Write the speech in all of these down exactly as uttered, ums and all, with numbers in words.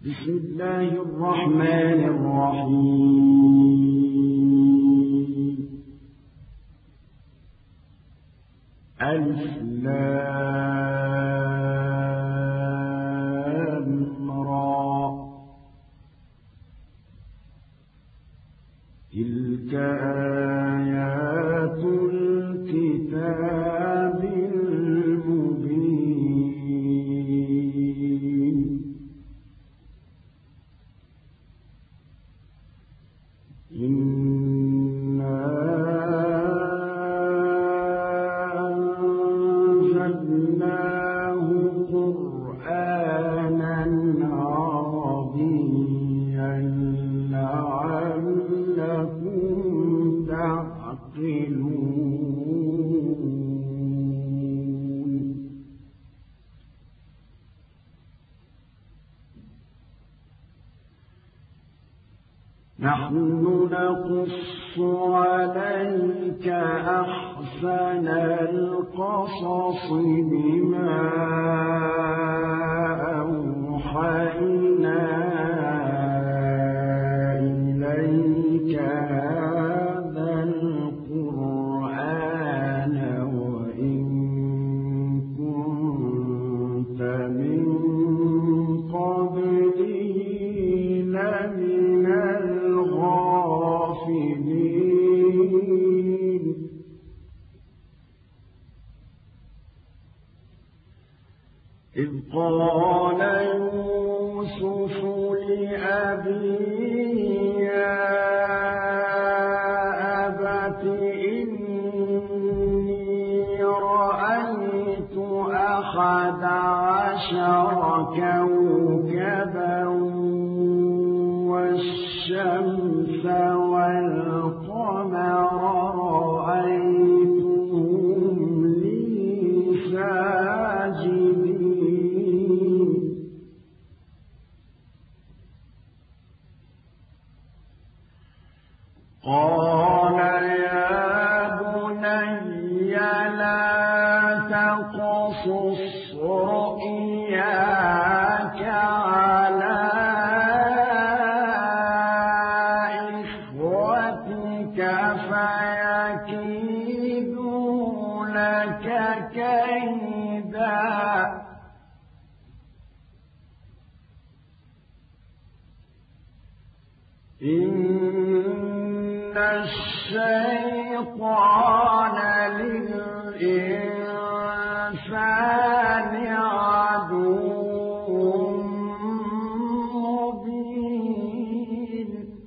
بسم الله الرحمن الرحيم. ألف لام را. تلك آيات الكتاب المبين. إنا أنزلناه قرآنا عربيا لعلكم تعقلون. نحن نقص عليك أحسن القصص بما أوحينا إليك هذا القرآن وإن كنت من قبله لمن الغافلين. إذ قال يوسف لأبيه يا أبت إني رأيت أحد عشر كوكبا والشمس والقمر رأيتهم لي ساجدين. قال يا بني لا تقصص رؤياك على إخوتك فيكيدوا لك كيدا. إن الشيطان للإنسان عدو مبين.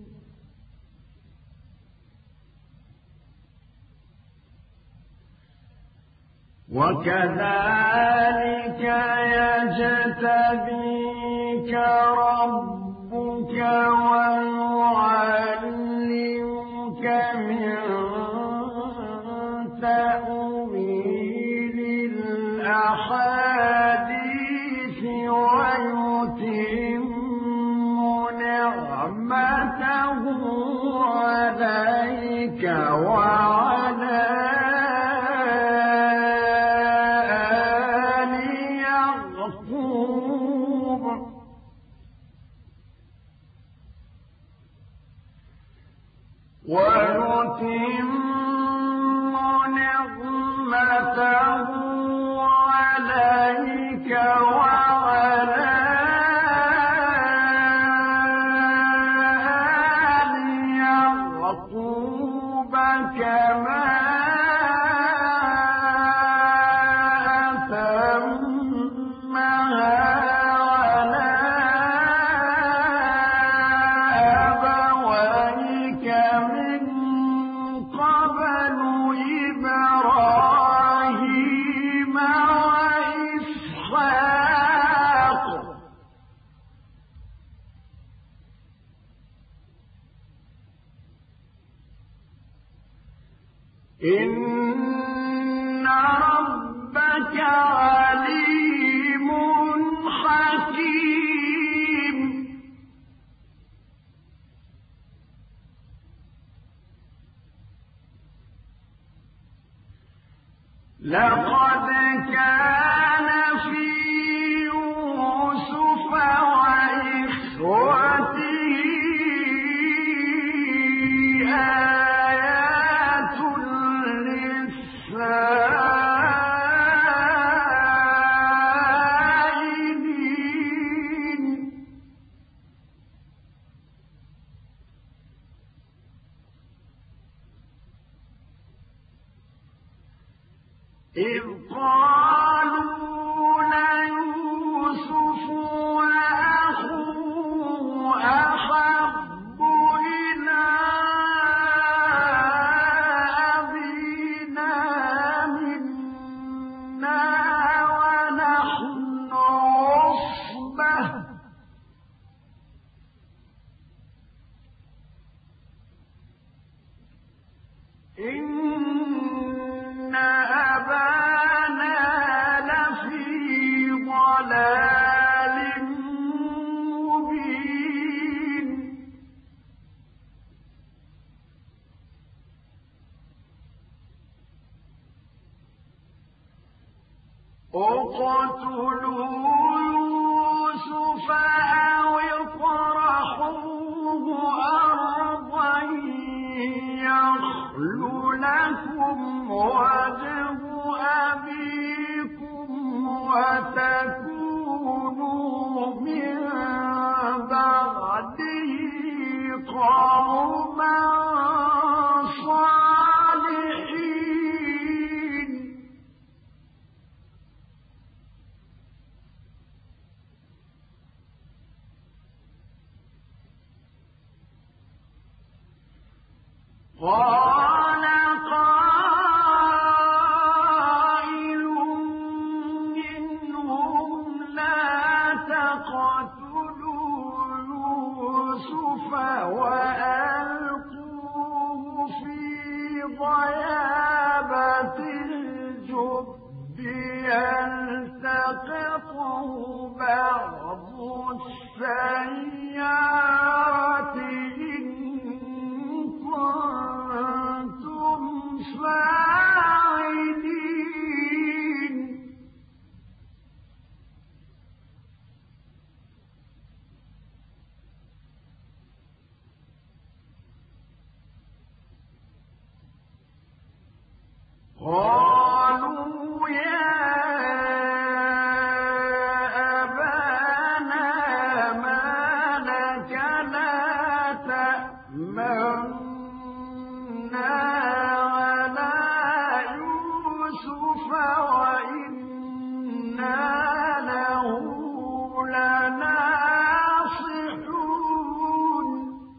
وكذلك يجتبيك ربك ويعلمك من تأويل الأحاديث ويتم نعمته عليك وعلى آل يعقوب ويتم نعمته عليك وعلى آل يعقوب كما أتمها على أبويك من قبل إبراهيم وإسحاق. إن ربك عليم حكيم. لقد كان في يوسف وإخوته إذ قالوا ليوسف وأخوه أحب إلى أبينا منا ونحن عصبة إن أبانا لفي ضلال مبين اقتلوا يوسف أو اطرحوه أرضا يخل لكم وجه أبيكم وتكونوا من بعده قوما صالحين قال قائل منهم لا تقتلوا يوسف وألقوه في غيابة الجب يلتقطه بعض السيارة إن كنتم فاعلين قالوا يا أبانا ما لك لا تأمنا على يوسف وإنا له لناصحون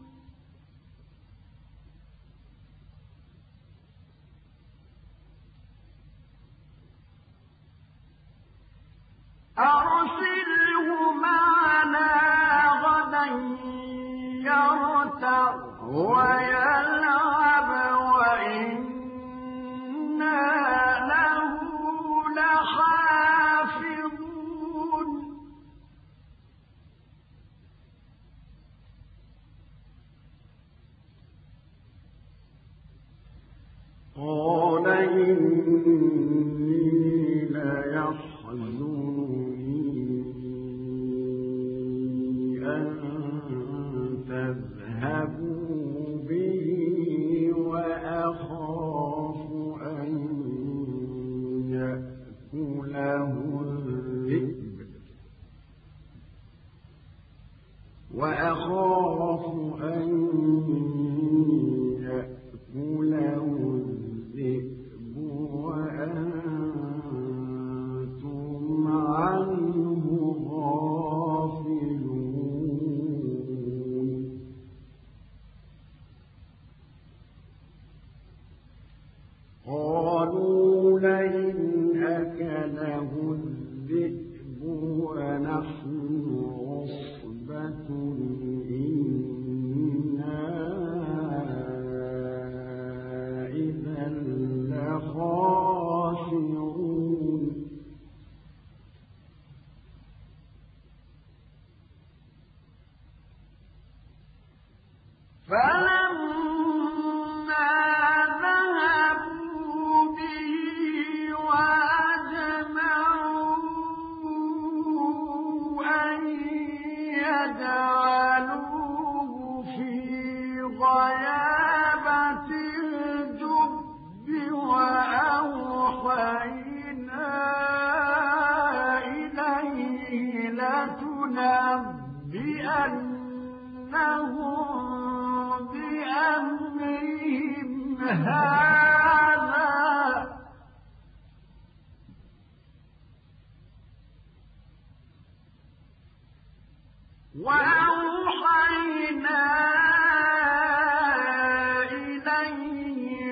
أرسله معنا غدا يرتع ويلعب وإنا له لحافظون قال إني ليحزنني أن تذهبوا به وأخاف أن يأكله الذئب وأخاف أن يأكله الذئب وأنتم عنه غافلون قالوا لئن أكله الذئب ونحن عصبة إنا إذا لخاسرون فلما ذهبوا به وأجمعوا أن يجعلوه في غيابة الجب وأوحينا إليه لتنبئنهم بأمرهم هذا وأوحينا إليه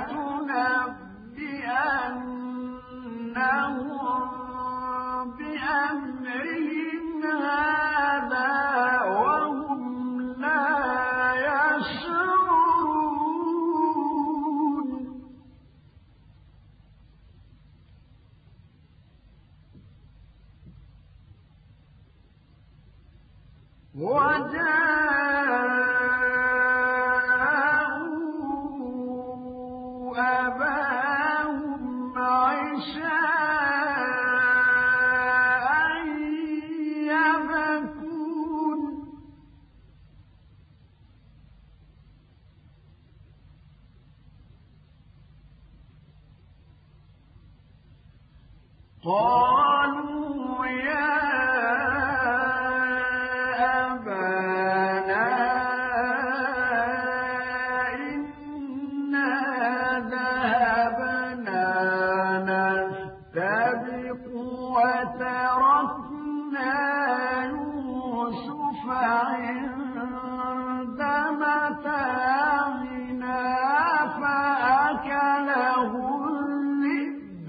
لتنبئنهم بأمرهم هذا وهم لا يشعرون. وجاءوا أباهم عشاء يبكون. قالوا يا أبانا إنا ذهبنا نستبق وتركنا يوسف عند متاعنا فأكله الذئب.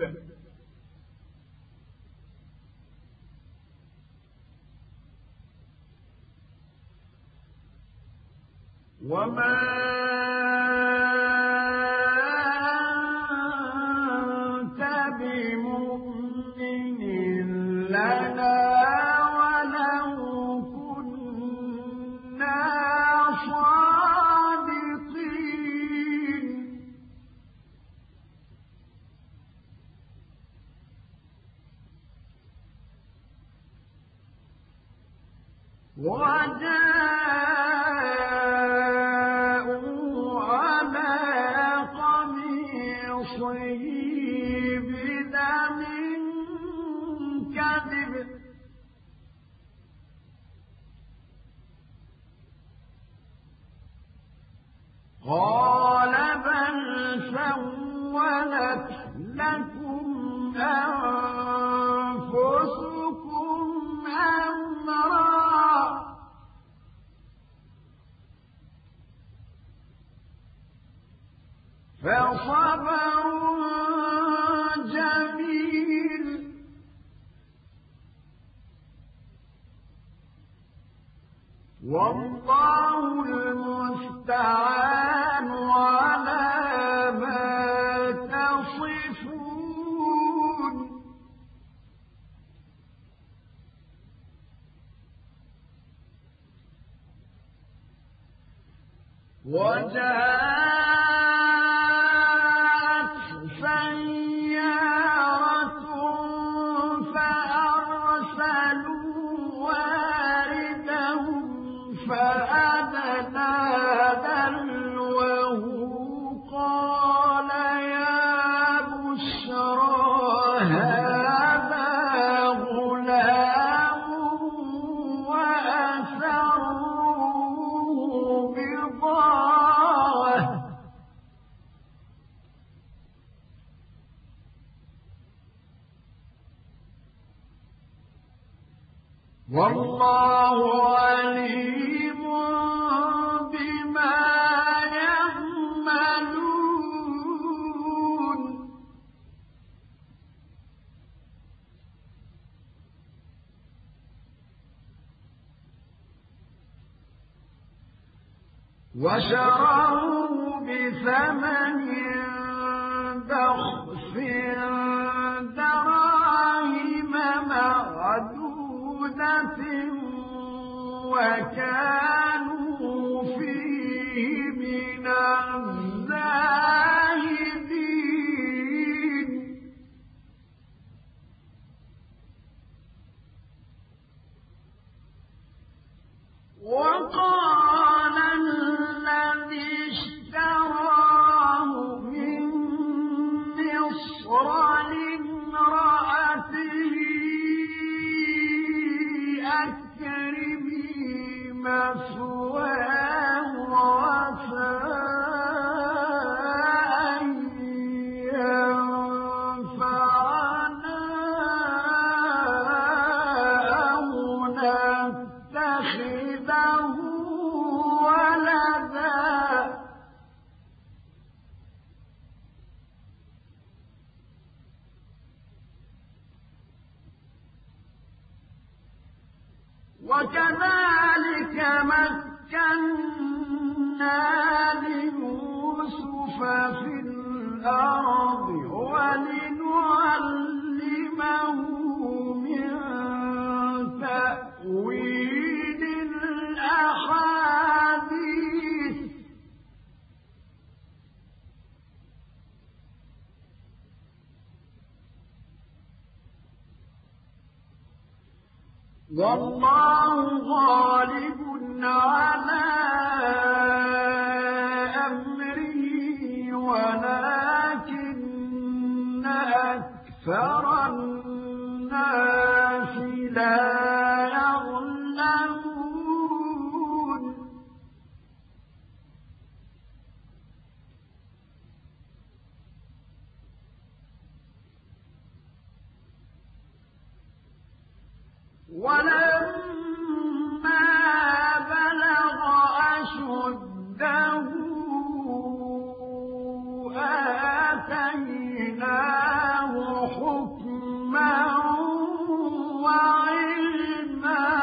وما أنت بمؤمن لنا ولو كنا صادقين. وجاءوا على قميصه بدم كذب قال بل سولت لكم أنفسكم أمرا فصبر جميل والله المستعان على ما تصفون. وجاءت سيارة فأرسلوا واردهم فأدلى دلوه قال يا بشرى هذا غلام وأسروه بضاعة والله عليم بما يعملون. وشروه بثمن بخس دراهم معدودة وكانوا فيه من الزاهدين. وقال الذي اشتراه من مصر لامرأته أكرمي مثواه وعسى أن ينفعنا أو نتخذه يتخذه ولدا وكذلك مكنا ليوسف في الأرض ولنعلمه من تأويل الأحاديث والله غالب على أمره ولكن أكثر الناس لا يعلمون ولما بلغ أشده آتيناه حكما وعلما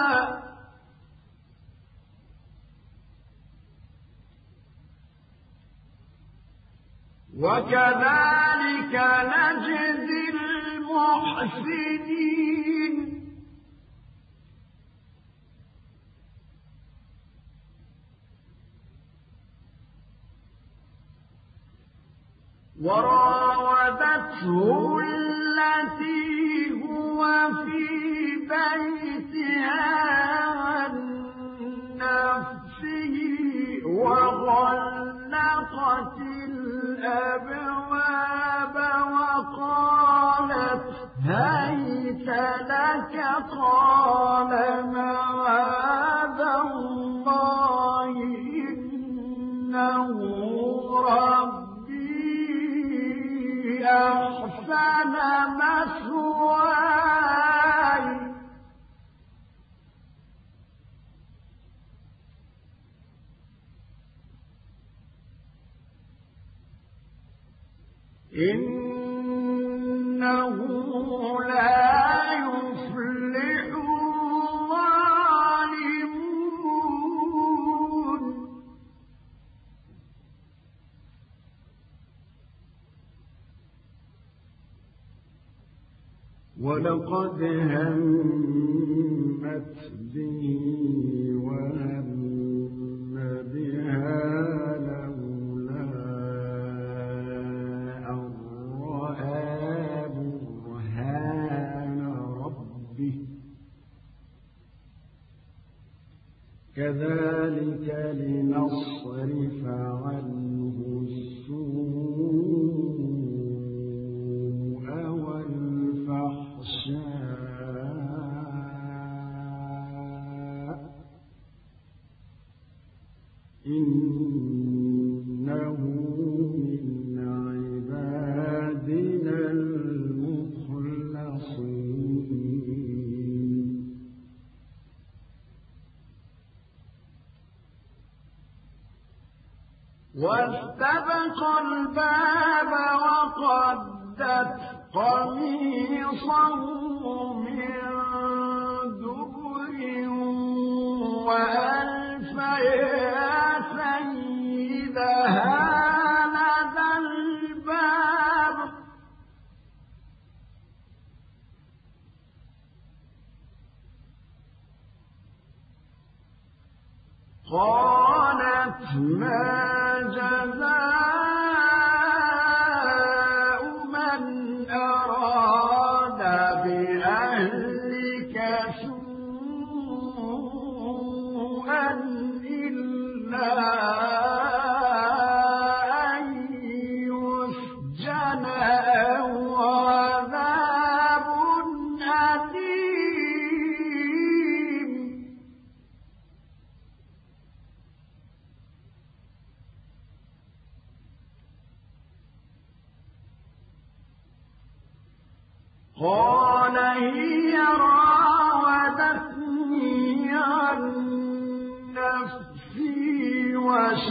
وكذلك نجزي المحسنين وراودته التي هو في بيتها عن نفسه وغلقت الأبواب وقالت هيت لك قال معاذ الله إنه ربي أحسن مثواي إنه لا يفلح الظالمون ولقد همت به وهم بها لولا أن رأى برهان ربه كذلك لنصرف عنه السوء والفحشاء إنه من عبادنا المخلصين واستبق الباب وقدت قميصه من دبر وألف يا سيدها لدى الباب قالت ما جزاء من أراد بأهلك سوءا إلا أن يسجن أو عذاب أليم قال هي راودتني عن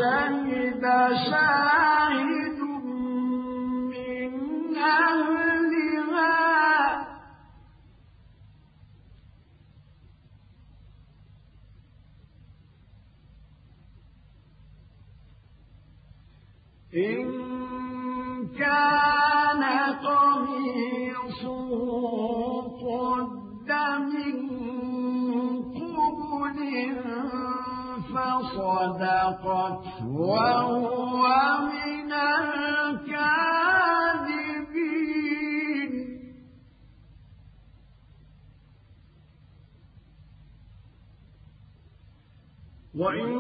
وشهد شاهد من أهلها إن كان قميصه قد من قبل فصدقت وهو من الكاذبين وإن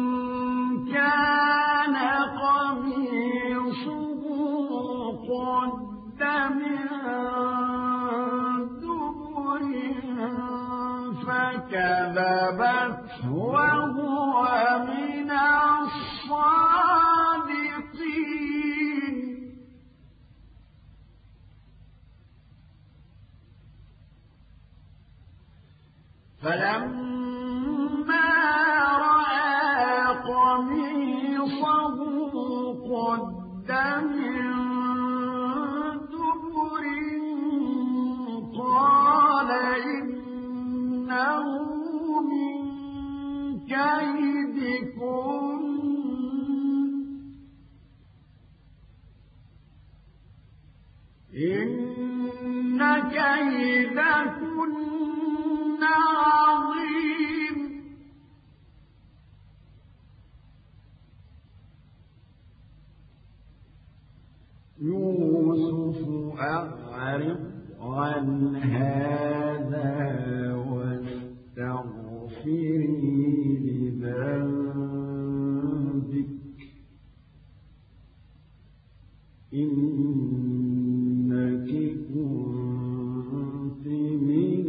كان قميصه قد من دبر فكذبت وهو من الصادقين فلما رأى قميصه قد من دبر قال إنه من كيدكن إن كيدكن عظيم يوسف أعرض عن هذا واستغفري لذنبك إنك كنت من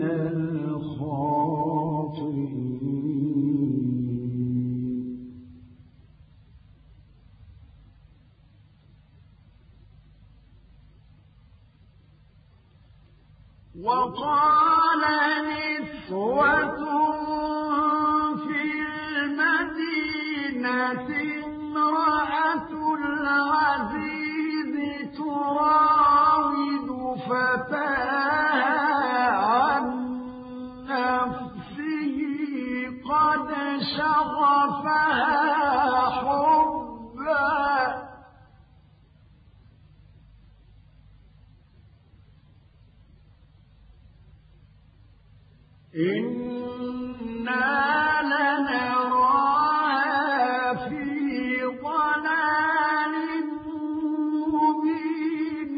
الخاطئين وقال نسوة في المدينة امرأة العزيز تراود فتاها عن نفسه قد شغفها حبا إنا لنراها في ضلال مبين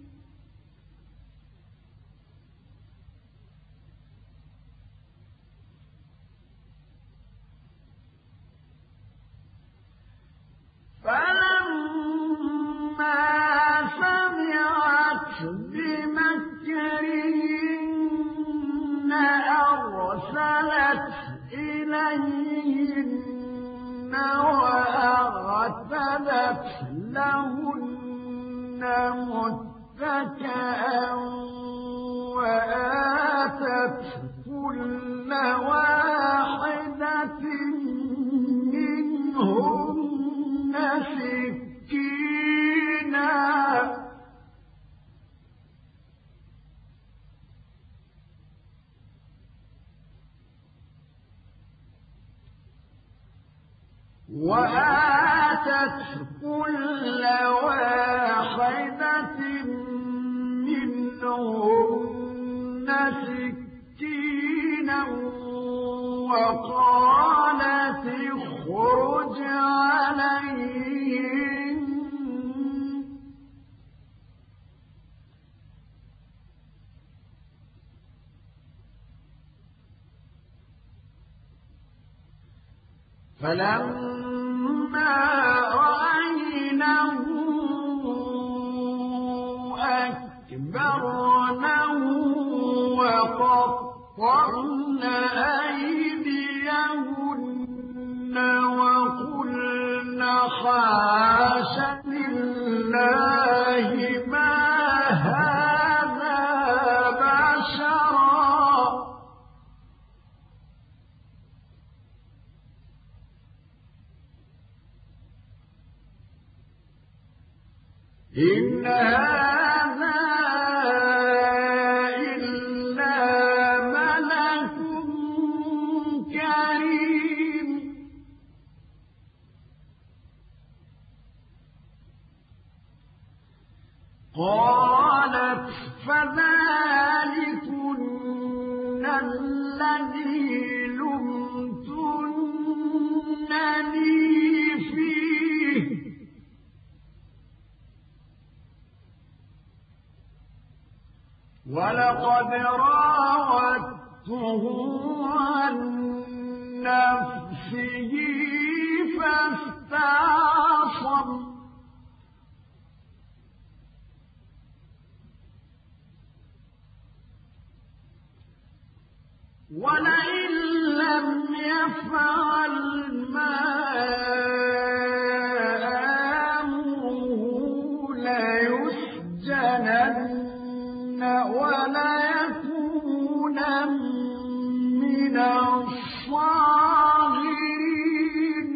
فلما سمعت بمكرهن أرسلت إليهن وأعتدت لهن متكئا وآتت كل واحدة منهن سكينا وآتت كل واحدة منهن سكينا وقالت اخرج عليهم فلما رأينه أكبرنه وقطعن أيديهن وقلن حاش لله ما هذا بشرا إن هذا إلا ملك كريم قالت فذلكن الذي لمتنني فيه ولقد راودته عن نفسه فاستعصم ولئن لم يفعل ما آمره ليسجنن وليكونن من الصاغرين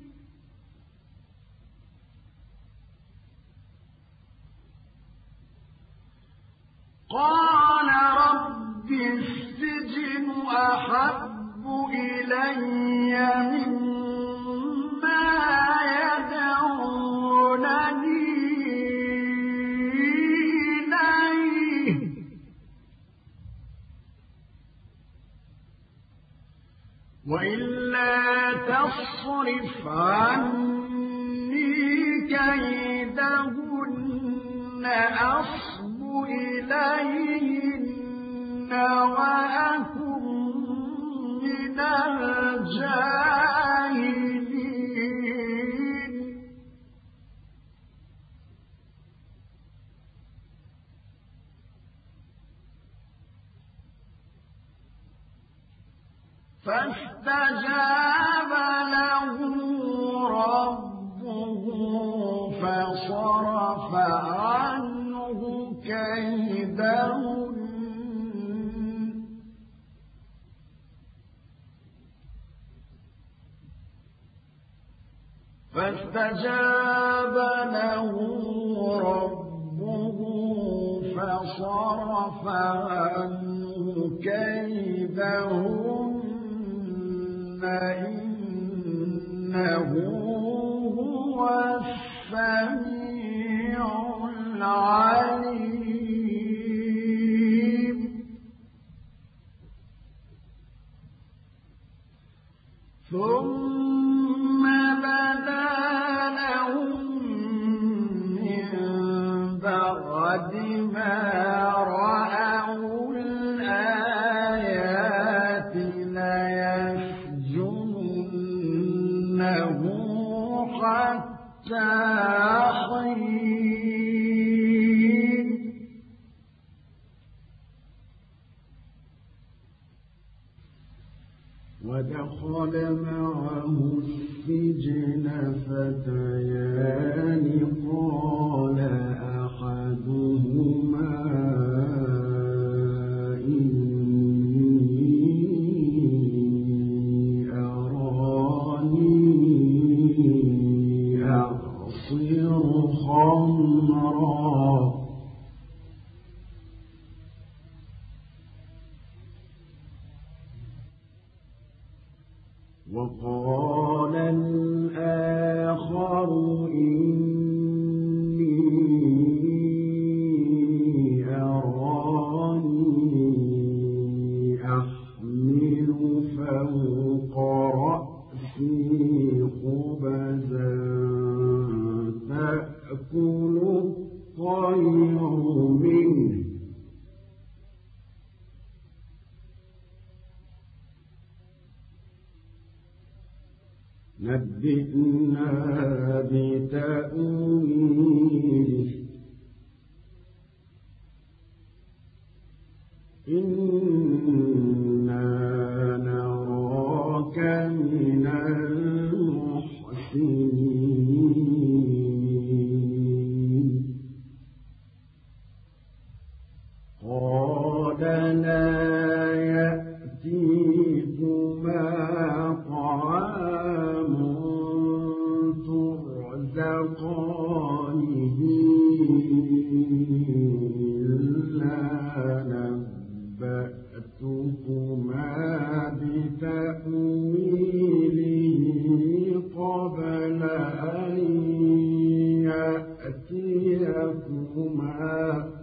قال رب السجن أحب إلي مما يدعونني إليه وإلا تصرف عني كيدهن أصب إليهن وأكن من الجاهلين فاستجاب له ربه فصرف عنه كيدهن فاستجاب له ربه فصرف عنه كيدهن إنه هو السميع العليم ثم بدا لهم من بعد ما رأوا الآيات ليسجننه حتى حين ودخل معه السجن فتيان قال أحدهما إني أراني أعصر خمرا وقال الآخر إني أراني أحمل فوق رأسي خبزا تأكل الطير منه نبئنا بتأويله إنا نراك من المحسنين قال لا يأتيكما طعام ترزقانه ذلكما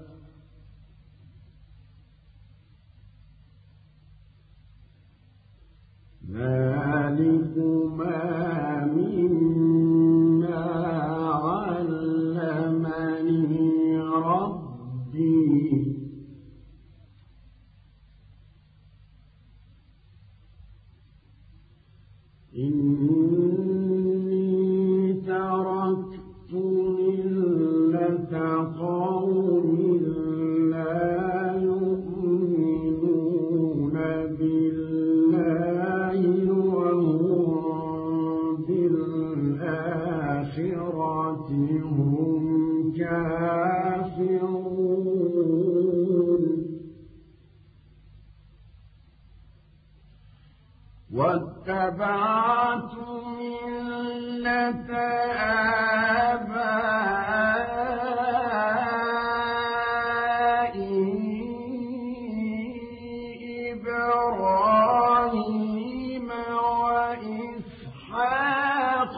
ذلكما مما علمني ربي إني تركت ملة قوم لا يؤمنون بالله وهم بالآخرة هم كافرون واتبعت ملة آبائي إبراهيم وإسحاق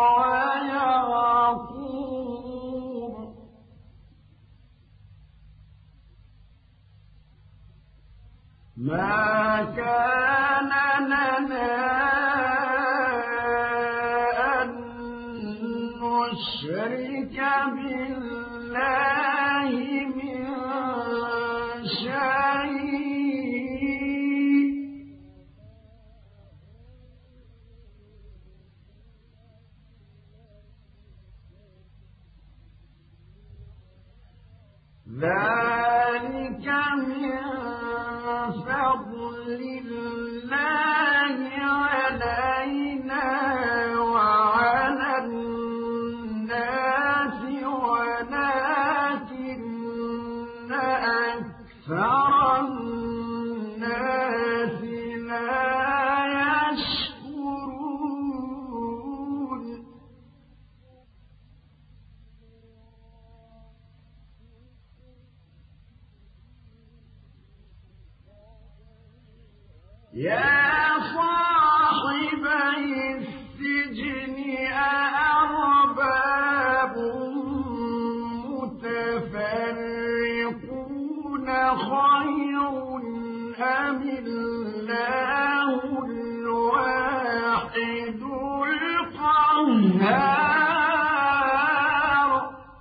ويعقوب ما كان لنا أن نشرك بالله من شيء ذلك من فضل الله علينا وعلى الناس ولكن أكثر الناس لا يشكرون يا صاحبي السجن أأرباب متفرقون خير أم الله الواحد القهار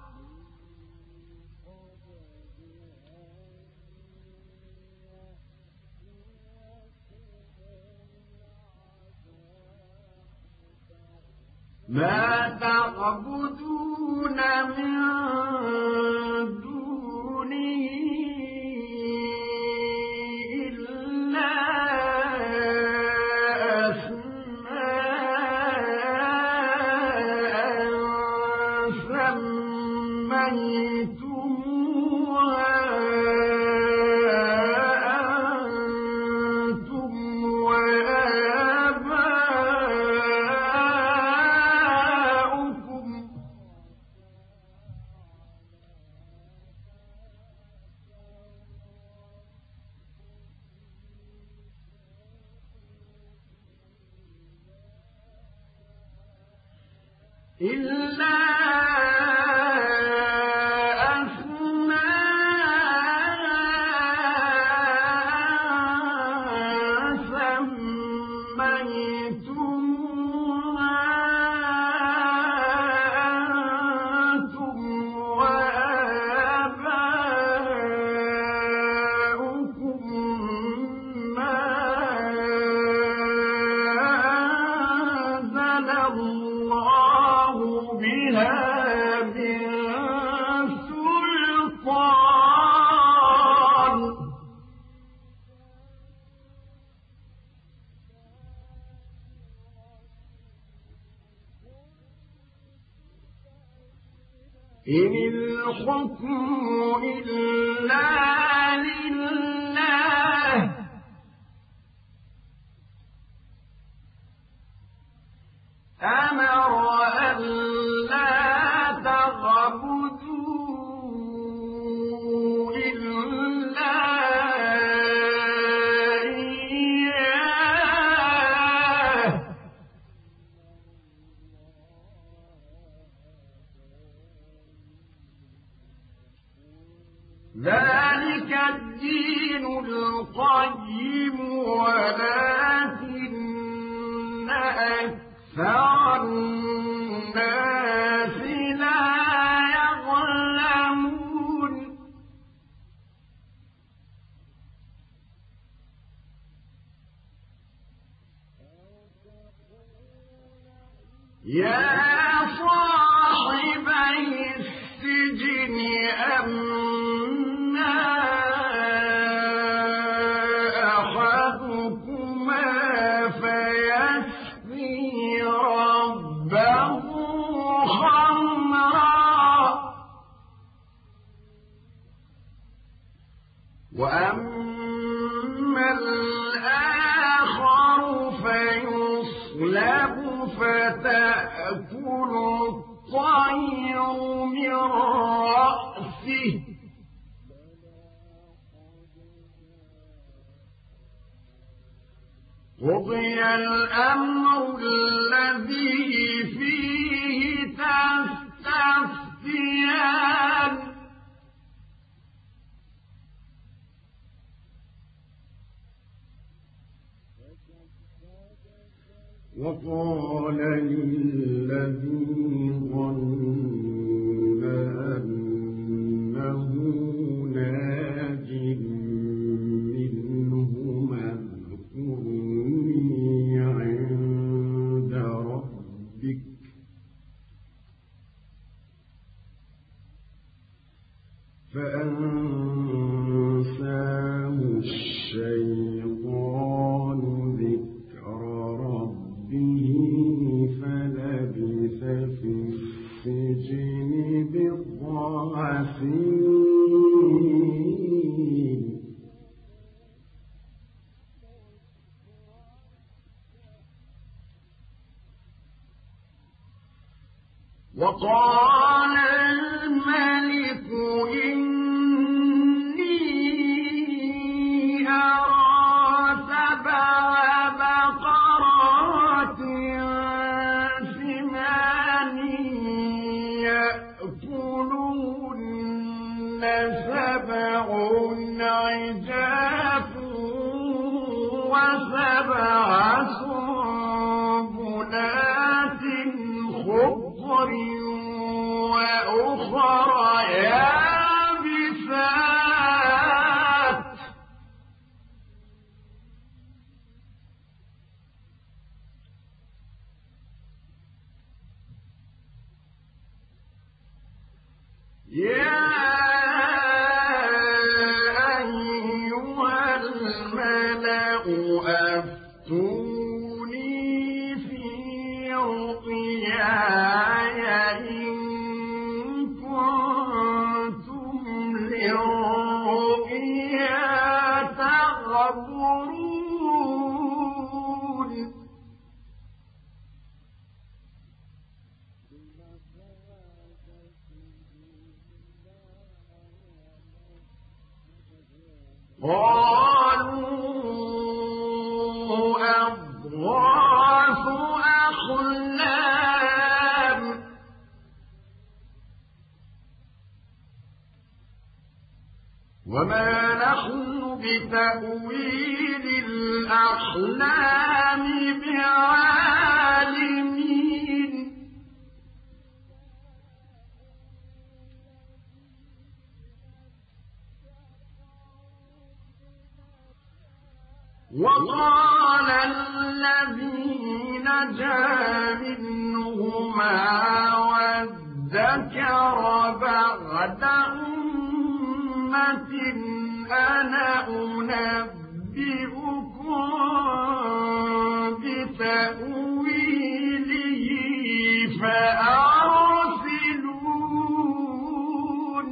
ما تعبدون من دونه إلا أسماء سميتموها أنتم وآباؤكم إلا أسماء سميتموها أنتم وآباؤكم ما أنزل الله بها من سلطان إن الحكم إلا لله أمر ألا تعبدوا إلا إياه ذلك الدين القيم ولكن أكثر الناس لا يعلمون يا صاحبي السجن أما أحدكما فيسقي ربه خمرا وأما الآخر فيصلب فتأكل الطير من رأسه قضي الأمر الذي فيه تستفتيان وقال للذي ظن أنه ناج منهما اذكرني عند ربك فأنساه الشيطان ذكر ربه فلبث في السجن بضع سنين وقال الملك إني أرى سبع بقرات سمان يأكلون سبع عجاف وسبع سنبلات خضر وأخر يابسات يا أيها الملأ أفتوني في رؤياي إن كنتم للرؤيا تعبرون قالوا أضغاث أحلام وما نحن بتأويل الأحلام بعالمين وقال الذي نجا منهما وادكر بعد أمة أنا أنبئكم بتأويله فأرسلون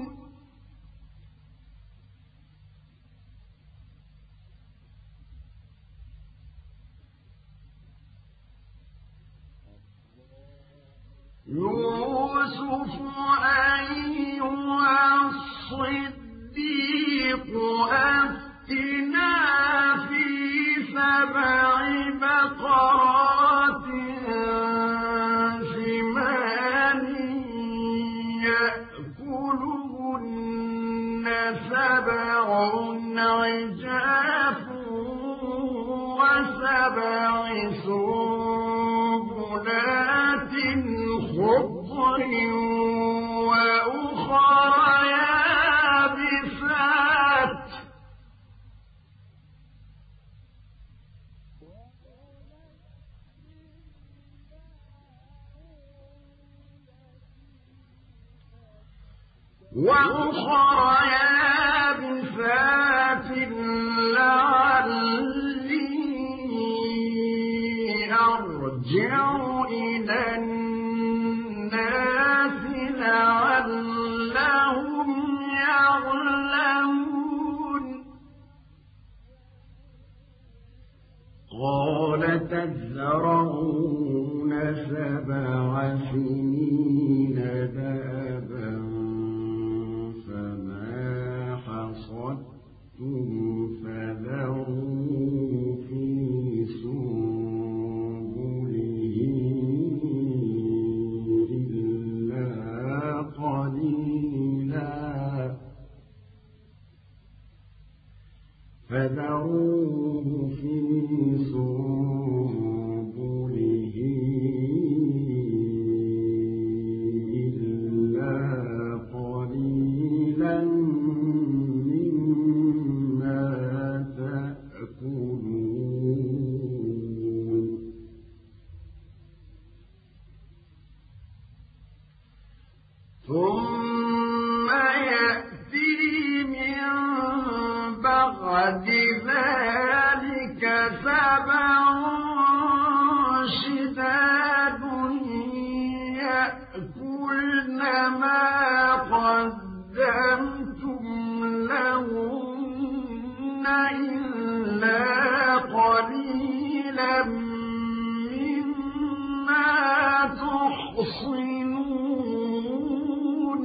يوسف أيها الصديق أفتنا في سبع بقرات سمان يأكلهن سبع وأخرى يابسات لعلي أرجع إلى الناس لعلهم يعلمون قال تزرعون سبع سنين دابا فما حصدتم فذروا في سنبله إلا قليلا فذروه في سنبله إلا قليلا مما تأكلون ثم يأتي من بعد ذلك سبع شداد يأكلن ما قدمتم لهن إلا قليلا مما تحصنون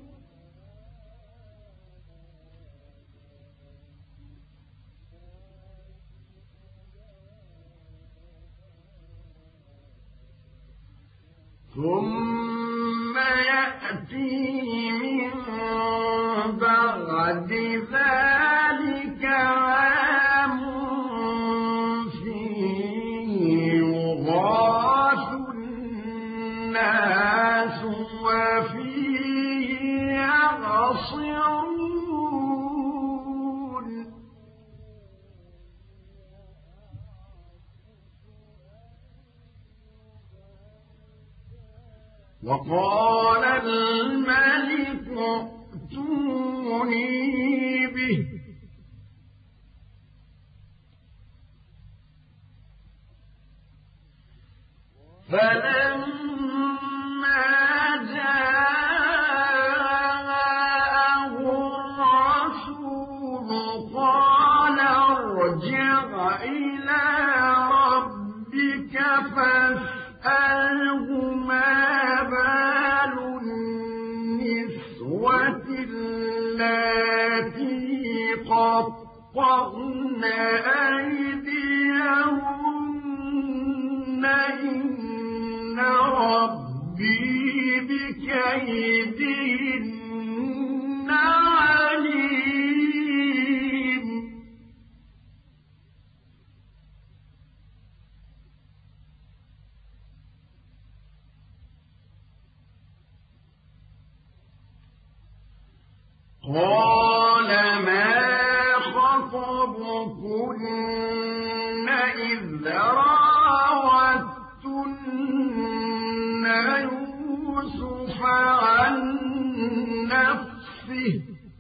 ثم يأتي من بعد ذلك عام فيه يغاث الناس وفيه يعصرون وقال الملك ائتوني به فلما جاءه الرسول قال ارجع إلى ربك فاسأله ما بال النسوة اللاتي قطعن أيديهن إن ربي بكيدهن عليم قال ما خطبكن إذ راوتن يوسف عن نفسه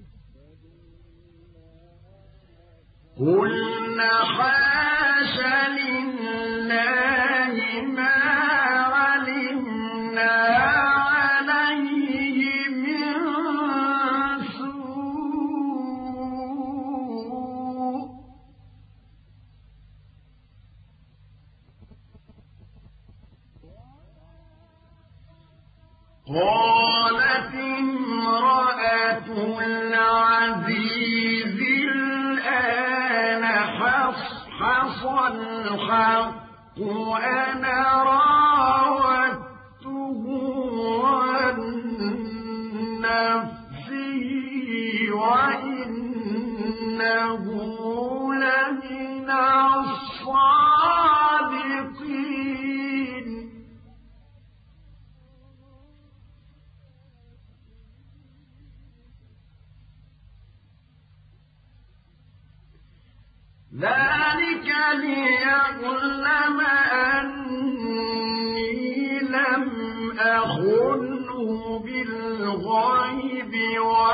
قلنا حاش لله ما علمنا عليه من سوء قالت امرأة العزيز الآن حصحص الحق أنا راودته عن نفسه وإنه لمن الصادقين ذلك ليعلم أني لم أخنه بالغيب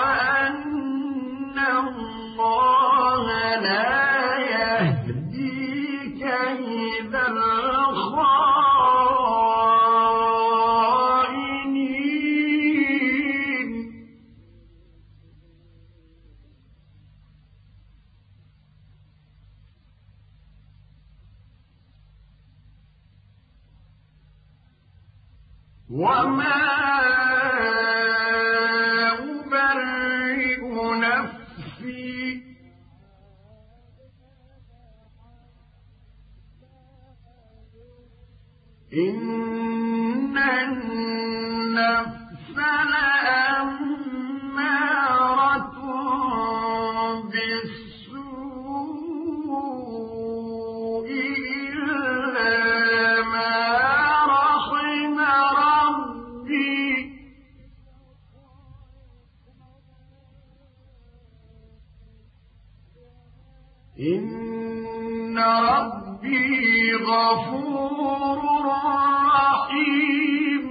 وما أبرئ نفسي إن النفس لأمارة بالسوء إلا ما رحم ربي إن ربي غفور رحيم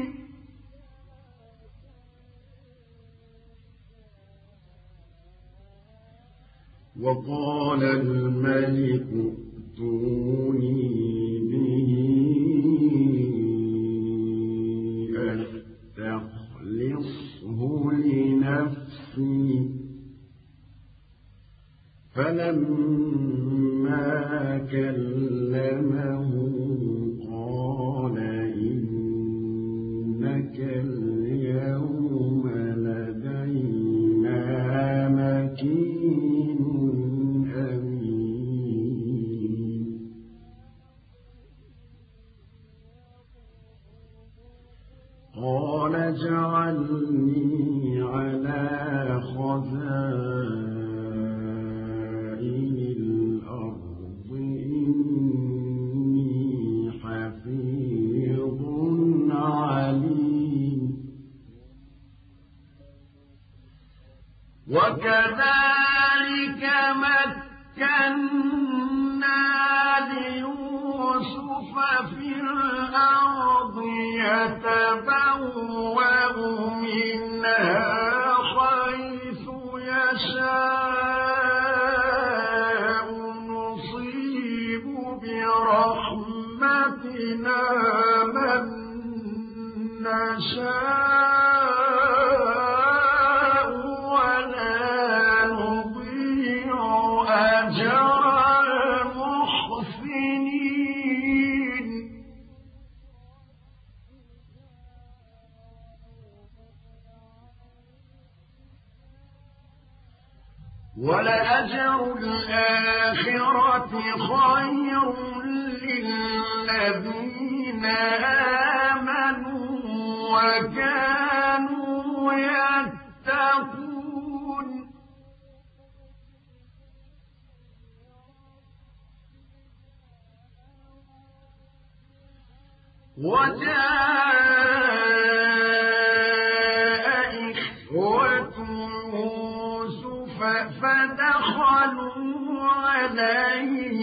وقال الملك ائتوني به أستخلصه لنفسي فلما كلمه قال إنك اليوم لدينا مكين أمين قال اجعلني على خزائن الأرض إني حفيظ عليم وكذلك مكنا ليوسف في الأرض يتبوأ منها حيث يشاء نصيب برحمتنا من نشاء ولا نضيع أجر المحسنين ولأجر الآخرة خير للذين آمنوا وكانوا يتقون وجاء إخوة يوسف فدخلوا عليه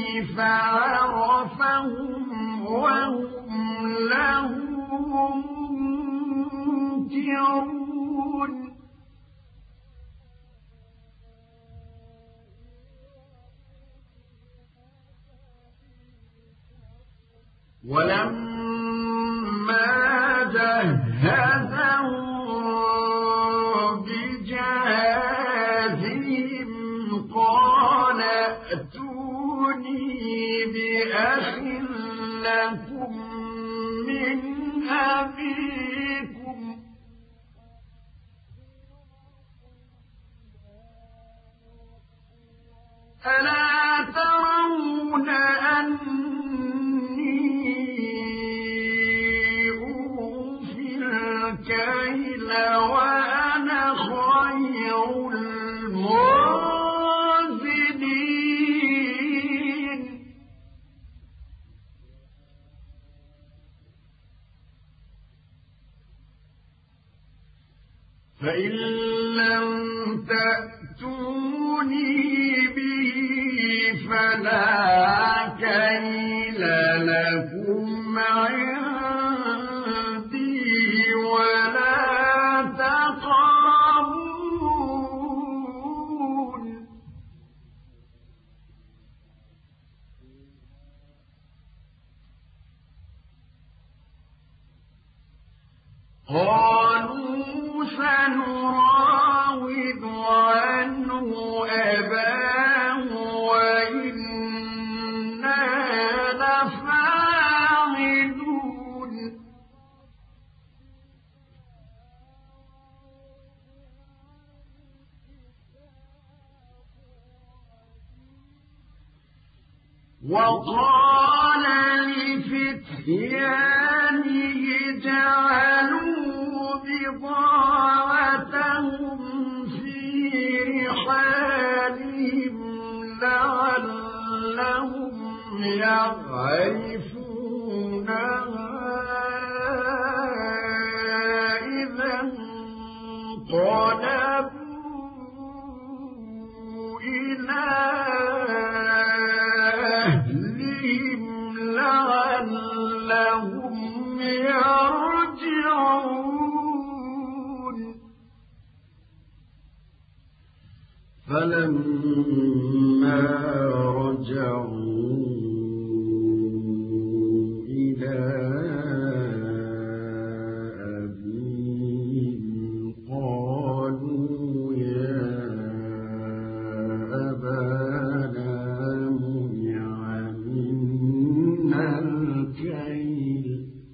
فعرفهم وهم له منكرون ولما جهزهم بجهازهم قال ائتوني بأخ لكم من أبيكم ألا ترون أني أوفي الكيل وأنا خير المنزلين فإن لم تأتوني به فلا كيل لكم عندي ولا تقربون قالوا سنراود عنه أباه وإنا لفاعلون وقال لفتيانه جعلوا بضاعتهم في رحالهم لعلهم يعرفونها إذا انقلبوا إلى أهلهم لعلهم يرجعون فلما رجعوا إلى أبيهم قالوا يا أبانا منع منا الكيل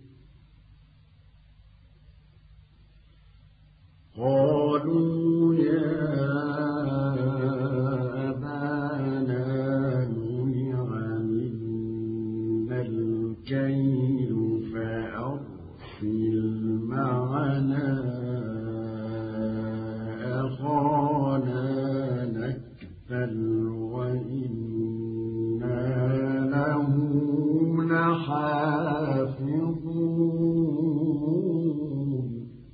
قالوا يا أبانا منع منا الكيل فأرسل معنا أخانا نكتل وإنا له لحافظون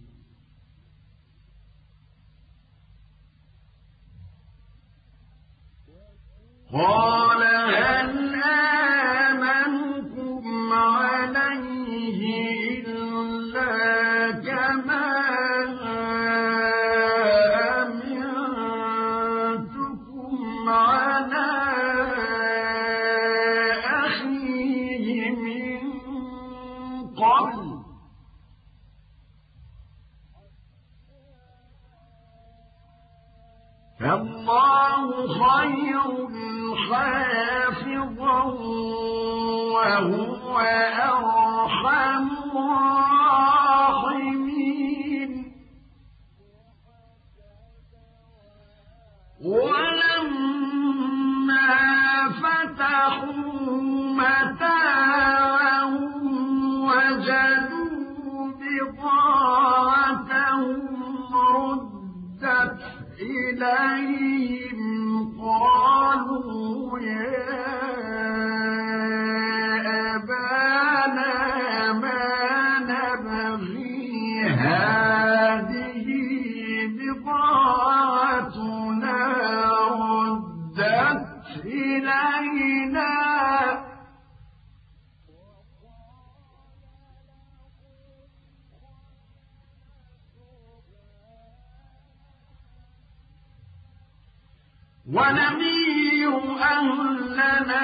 قال هل آمنكم عليه إلا كما أمنتكم على أخيه من قبل فالله خير حافظا وهو أرحم الراحمين ولما فتحوا متاعهم وجدوا بضاعتهم ردت إليهم قالوا يا أبانا ما نبغي هذه بضاعتنا ردت إلينا ونمير أهلنا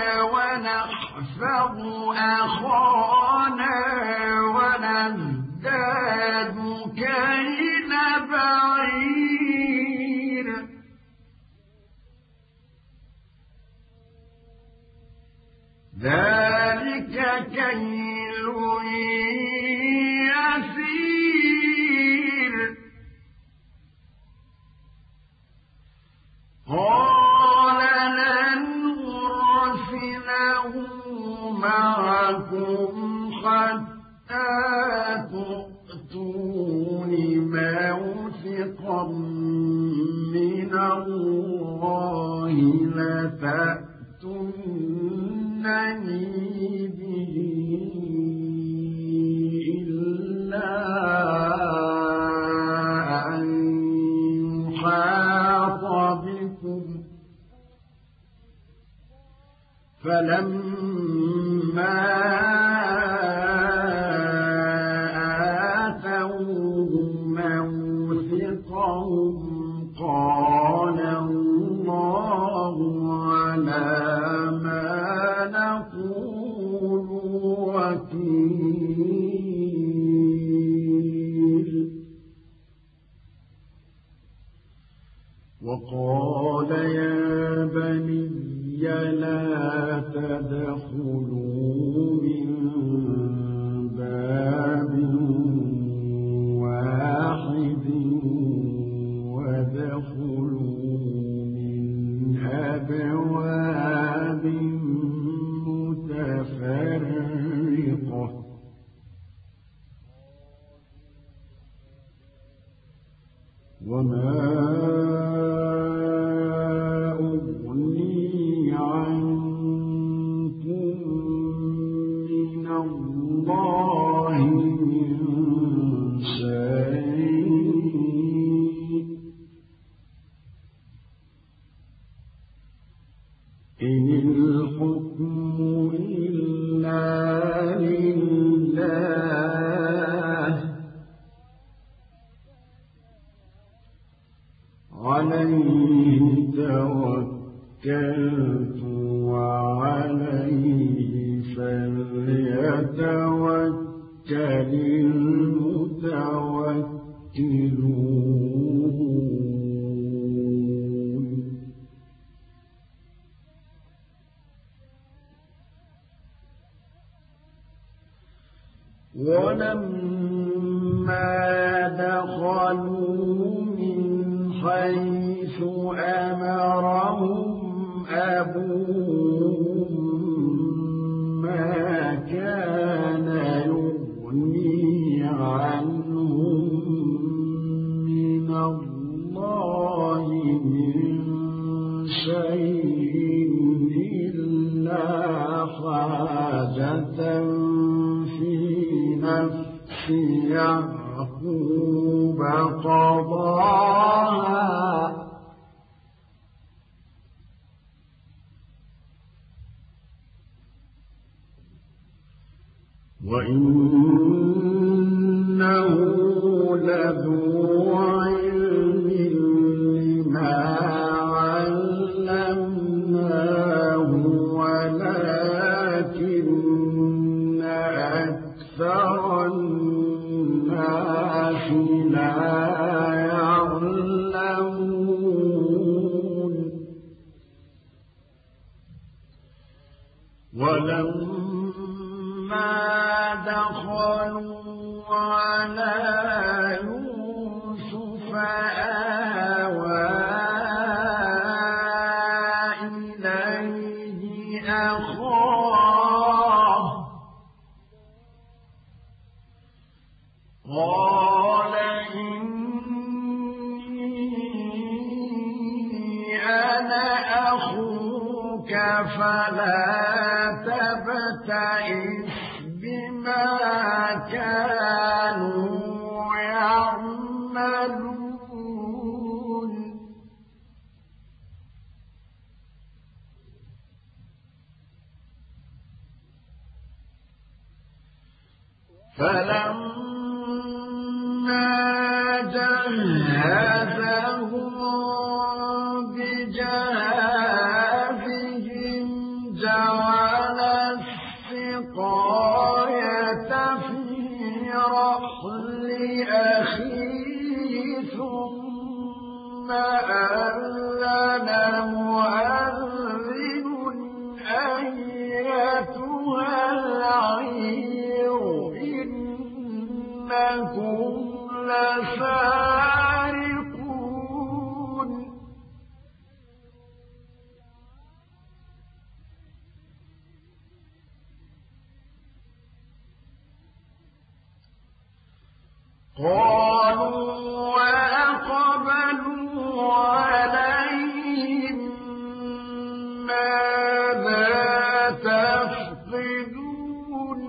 ونحفظ أخانا ونزداد كيل بعير ذلك كيل يسير قال لن أرسله معكم حتى تؤتون موثقا من الله لتأتونني به إلا أن يحاط بكم فلما آتوا وما أغني عنكم من الله من شيء إن الحكم إلا لله عليه توكلت وعليه فليتوكل المتوكلون ولما دخلوا من حيث أمرهم أبوهم ما كان يغني عنهم من الله من شيء إلا حاجة في نفس يعقوب قضاها وإنه لذو علم لما علمناه ولكن أكثر الناس لا يعلمون ولما دخلوا على يوسف آوى إليه أخاه قال إني أنا أخوك فلا تبتئس بما كانوا يعملون فلما جهزهم بجهازهم جعل السقاية في رحل أخيه ثم أذن مؤذن أيتها العير إنكم لسارقون قالوا وأقبلوا عليهم ماذا تفقدون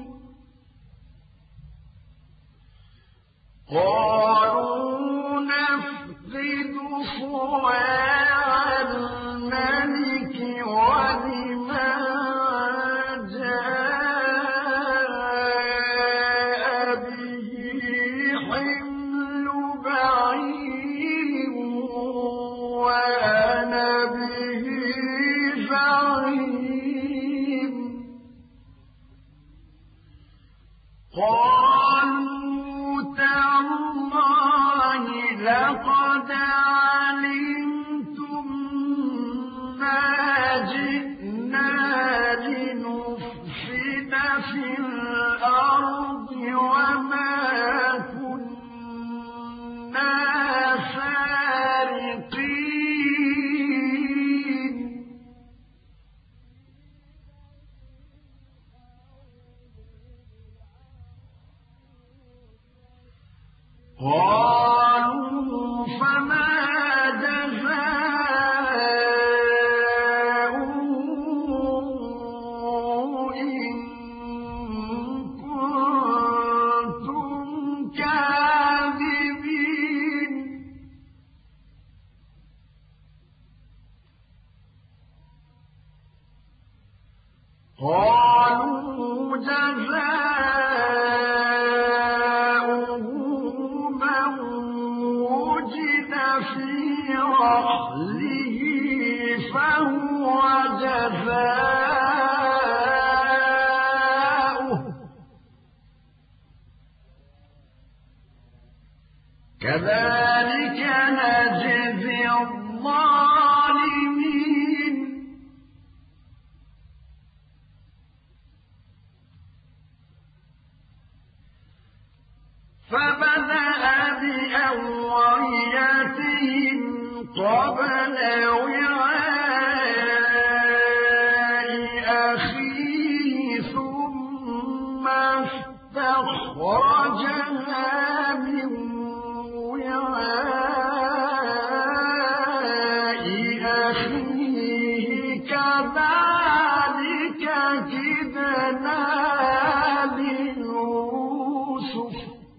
قالوا نفقد صواع الملك ولمن جاء به حمل بعير وأنا به زعيم قالوا تالله لقد علمتم ما جئنا لنفسد في الأرض وما كنا سارقين قالوا قالوا جزاؤه من وجد في رحله فهو جزاؤه كذلك نجزي الظالمين فبدأ بأوعيتهم قبل وعاء أخيه ثم استخرجها من وعاء أخيه كذلك كدنا ليوسف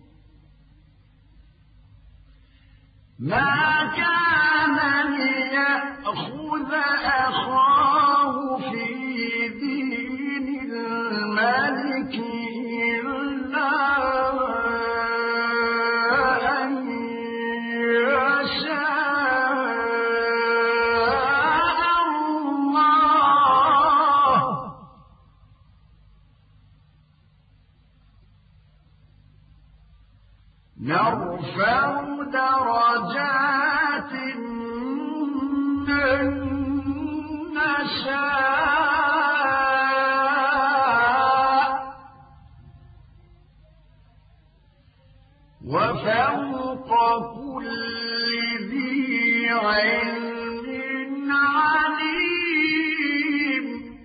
ما كان ليأخذ أخاه في دين الملك إلا أن يشاء الله نرفع درجات من نشاء وفوق كل ذي علم عليم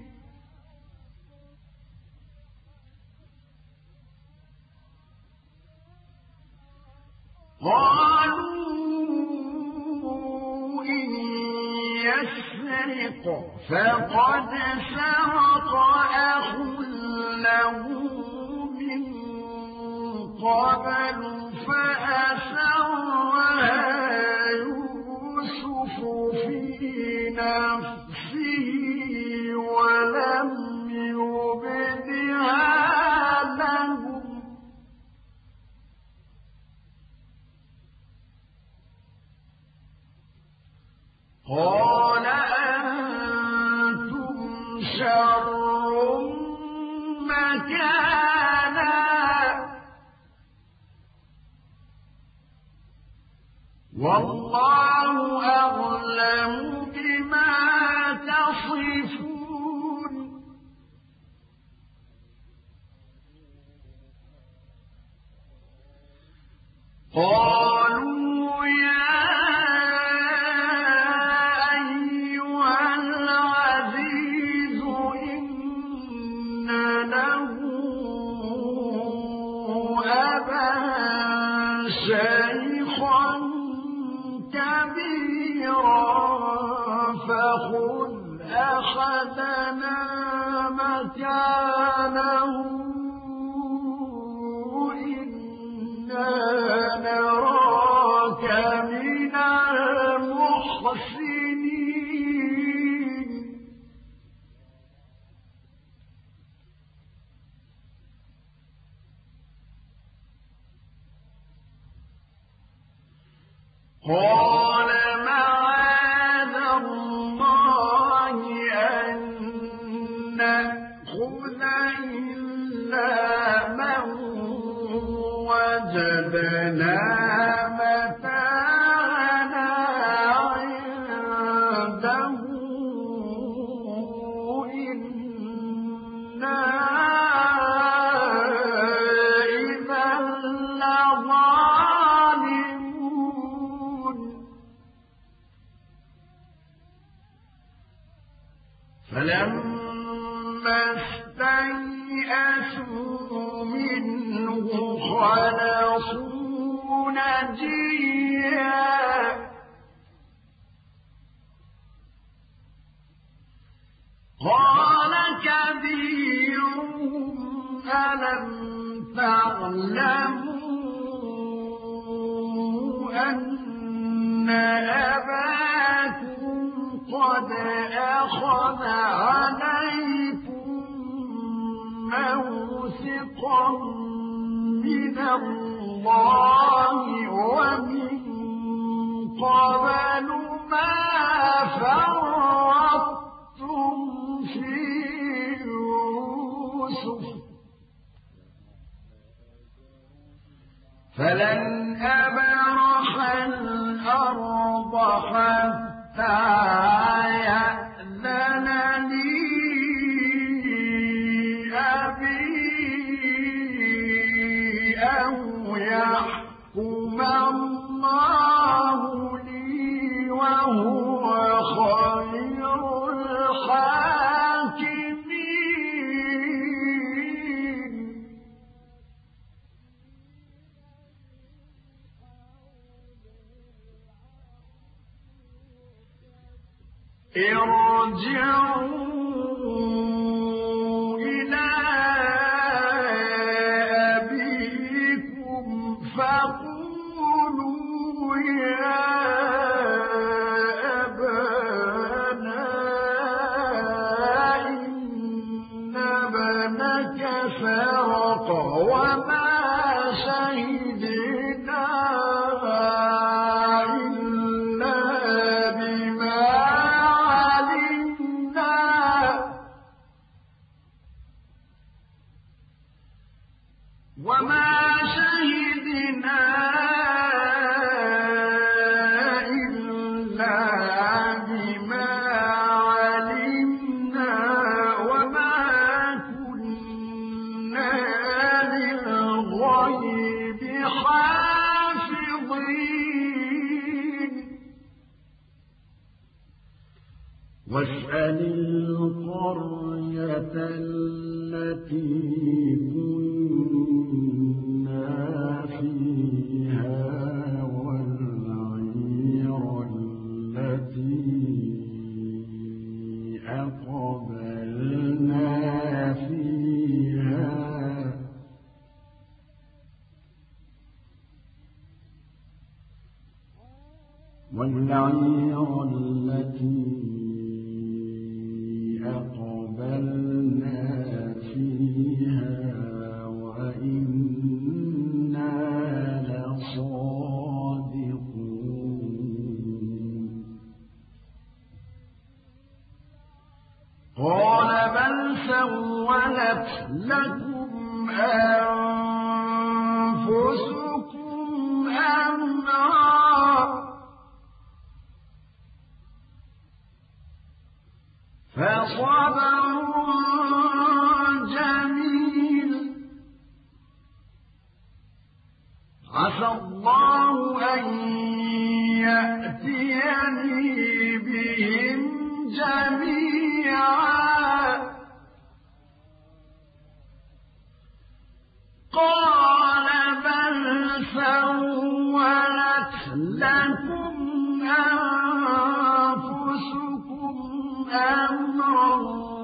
قالوا إن يسرق فقد سرق أخ له من قبل فأسرها يوسف في نفسه ولم يبدها لهم قال أنتم شر مكانا والله أعلم بما تصفون قالوا يا شيخا كبيرا فخذ أحدنا مكانه إنا نراك من المحسنين قال معاذ الله أن نأخذ إلا من وجدنا متاعنا عنده إنا إذا لظالمون فلما استيئسوا منه خلصوا نجيا قال كبيرهم ألم تعلموا أن أباكم قد أخذ عليكم موثقا من الله ومن قبل ما فرطتم في يوسف فلن أبرح الأرض حتى يأذن لي أبي أو يحكم الله لي وهو خير الحاكمين. ارجعوا إلى أبيكم فقولوا يا أبانا إن ابنك سرق وما شهدنا إلا بما وما شهدنا إلا بما علمنا وما كنا للغيب حافظين. واسأل القرية التي كنا فيها والعير التي أقبلنا فيها والعير التي أقبلنا فيها وإنا لصادقون. قال بل سولت لكم أنفسكم أمرا فصبر جميل عسى الله أن يأتيني بهم جميعا. قال بل سولت لكم أنفسكم أمرا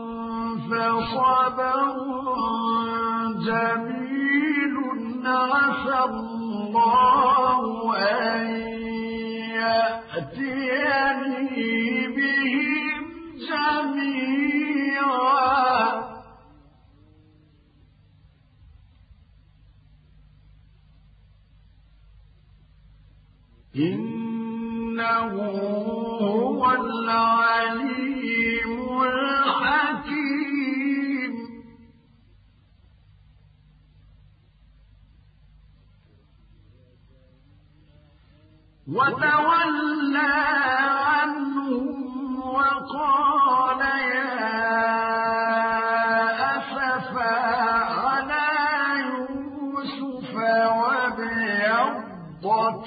فصبر جميل عسى الله أن يأتيني بهم جميعا. إنه هو العليم الحكيم. وتولى عنهم وقال يا أسفا على يوسف وابيضت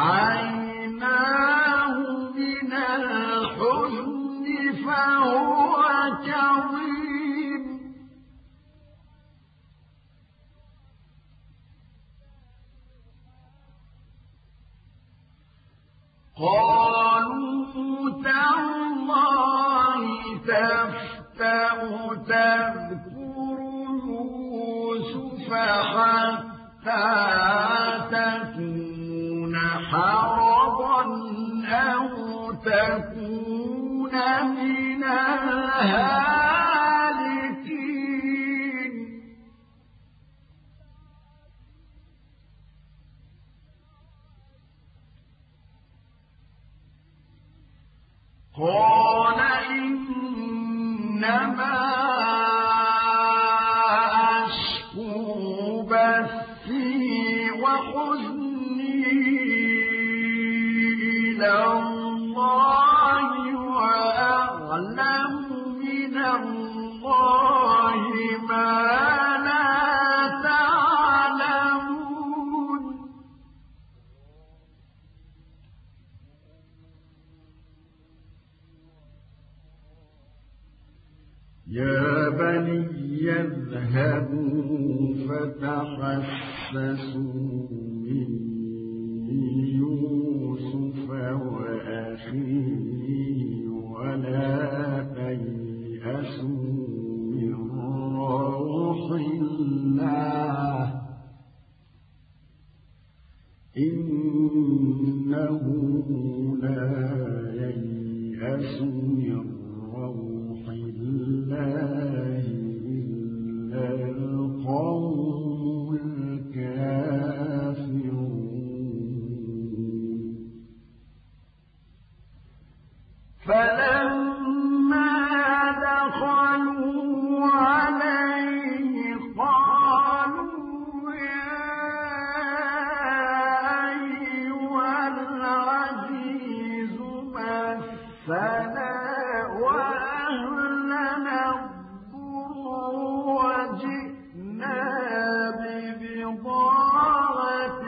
عيناه من الحزن فهو كظيم. قالوا تالله تفتأ تذكروا يوسف حتى تكون حرضا أو تكون من الهالكين قال إنما أشكو بثي وحزني إلى الله وأعلم من الله ما لا تعلمون يا بني اذهبوا فتحسسوا من يوسف وأخيه ولا تيأسوا من روح الله إنه لا ييأس من روح الله إلا القوم الكافرون فلما دخلوا عليه قالوا يا أيها العزيز مسنا وأهلنا الضر وجئنا ببضاعة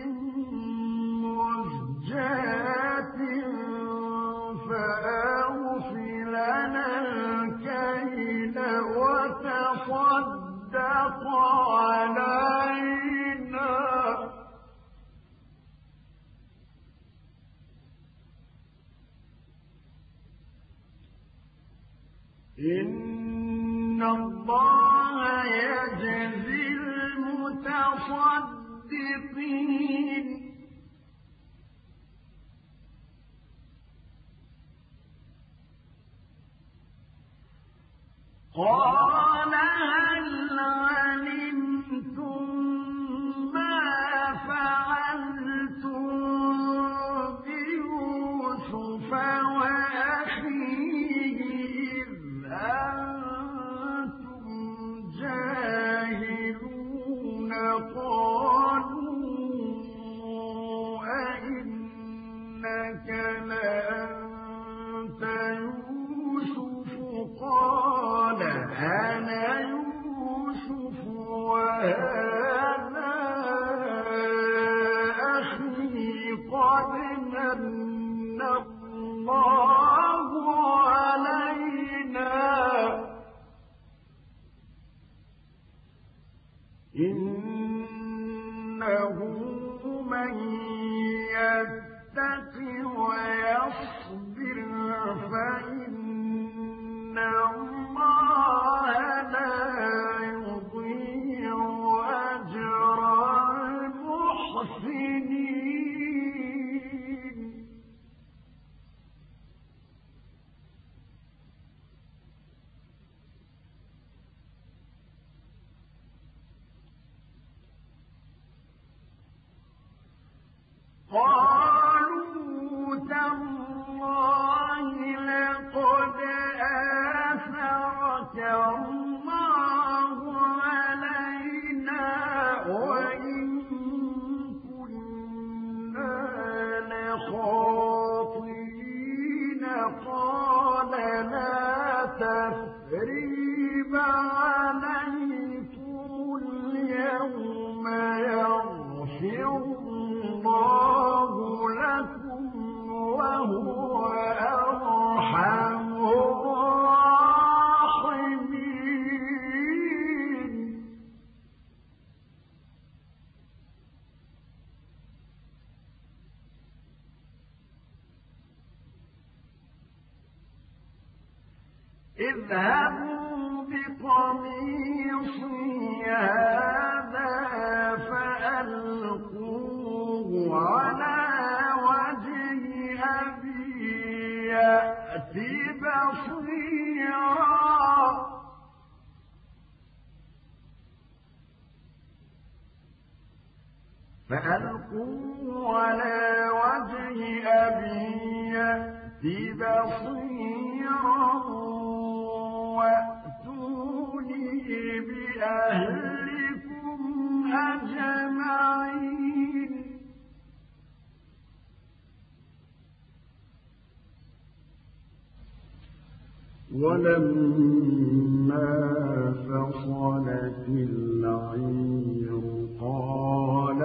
مزجاة فأوف لنا الكيل وتصدق علينا إن الله يجزي المتصدقين قال هل علمتم ما فعلتم بيوسف وأخيه إذ أنتم جاهلون قالوا أئنك لأنت يوسف قال أنا يوسف وهذا أخي قد من الله علينا إنه من يتق ويصبر فإن الله لا يضيع أجر المحسنين قالوا تالله لقد آثرك الله علينا وإن كنا لخاطئين قال لا تثريب عليكم اليوم يغفر الله لكم وهو أرحم الراحمين اذهبوا قميصي هذا فألقوه على وجه أبي يأت بصيرا فألقوه على وجه أبي يأت بصيرا وأتوني بأهلكم أجمعين ولما فصلت العير قال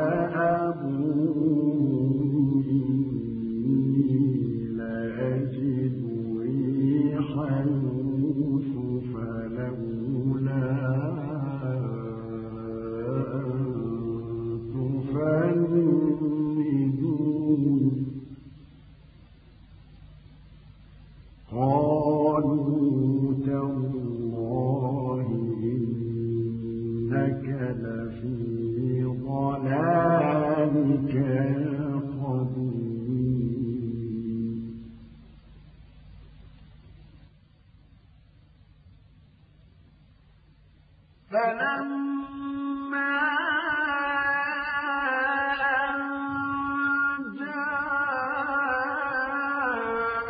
أبوهم إني لأجد ريح يوسف لولا أن تفندون قالوا تالله إنك لفي ضلالك القديم فلما أن جاء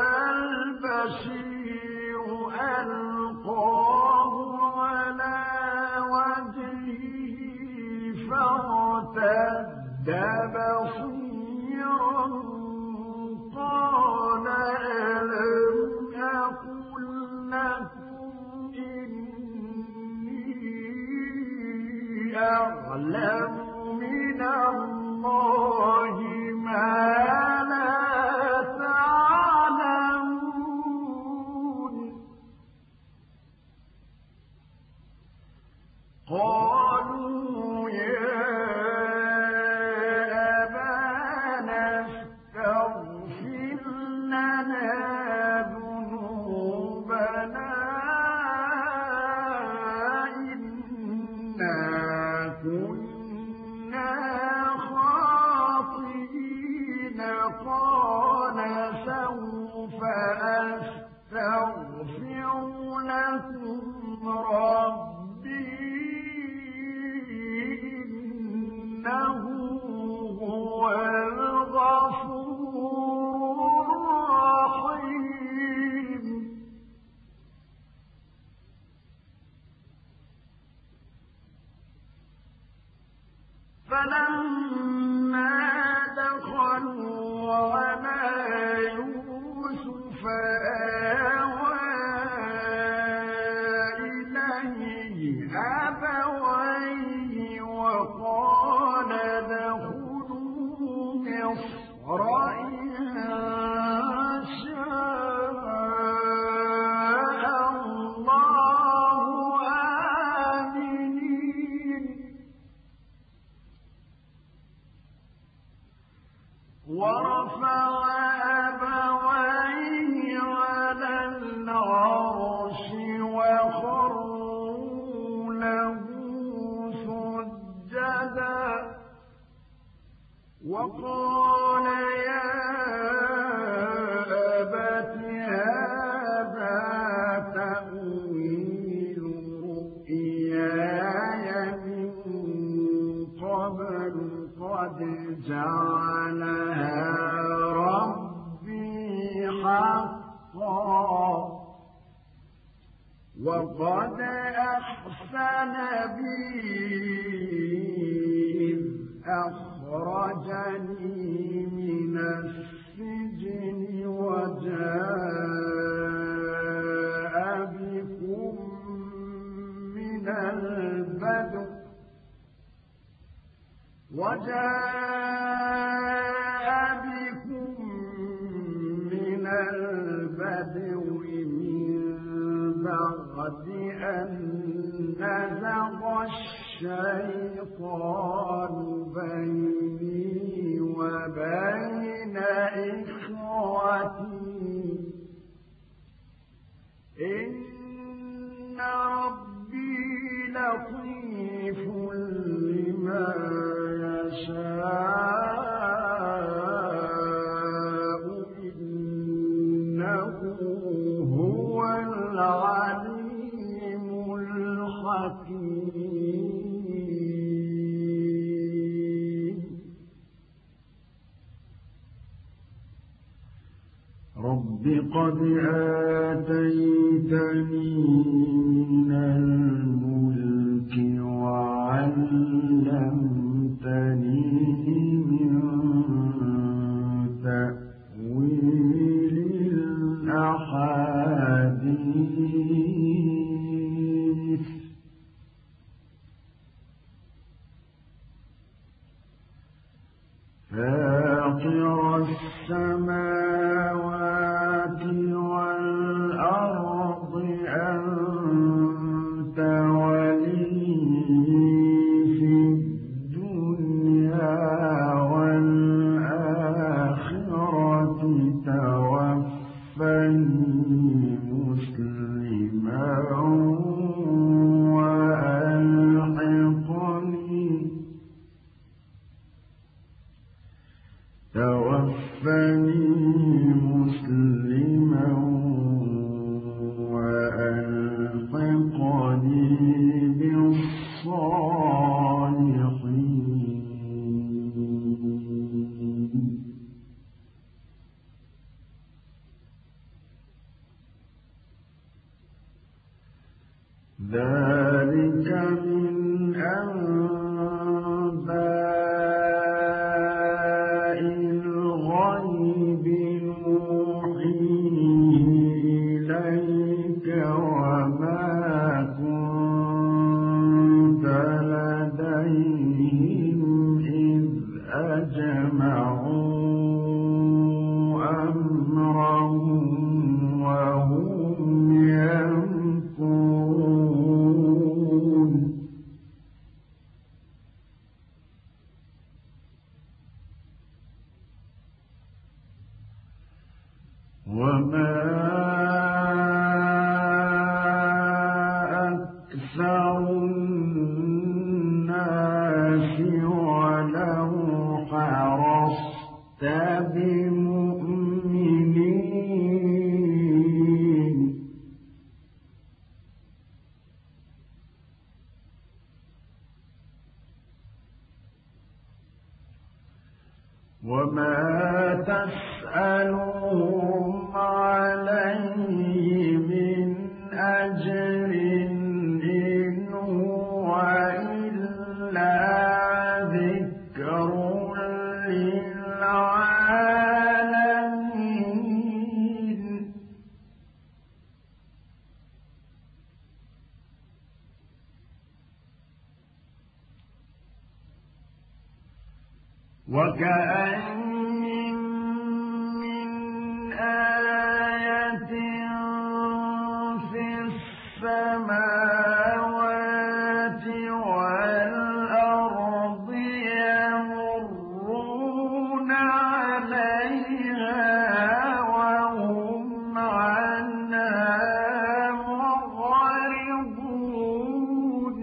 البشير ألقاه على وجهه فارتد بصيرا قال ألم أقل لكم إني أعلم من الله ما لا تعلمون قالوا يا أبانا استغفر لنا ذنوبنا إنا كنا خاطئين قال سوف أستغفر لكم ربي إنه هو الغفور الرحيم فلما دخلوا على يوسف آوى إليه أبويه وقال ادخلوا مصر إن شاء الله آمنين ورفع أبويه على العرش وخروا له سجدا وقال يا أبت هذا تأويل رؤياي من قبل قد جعلها ربي حقا وقد أحسن بي إذ أخرجني من السجن وجاء بكم من البدو وجاء بكم من البدو من بعد أن نزغ الشيطان بيني وبين إخوتي إن ربي رب قد آتيتني من الملك وعلمتني من تأويل الأحاديث فاطر السماوات والأرض أنت ولي في الدنيا والآخرة توفني مسلما وألحقني توفني مسلما وألحقني بالصالحين ذلك من أنباء الغيب نوحيه إليك وما كنت لديهم إذ أجمعوا أمرهم وهم يمكرون وما أكثر الناس ولو حرصت بمؤمنين وما تسألهم عليه من أجر إن هو إلا ذكر للعالمين وكأين من آية في السماوات والأرض يمرون عليها وهم عنها معرضون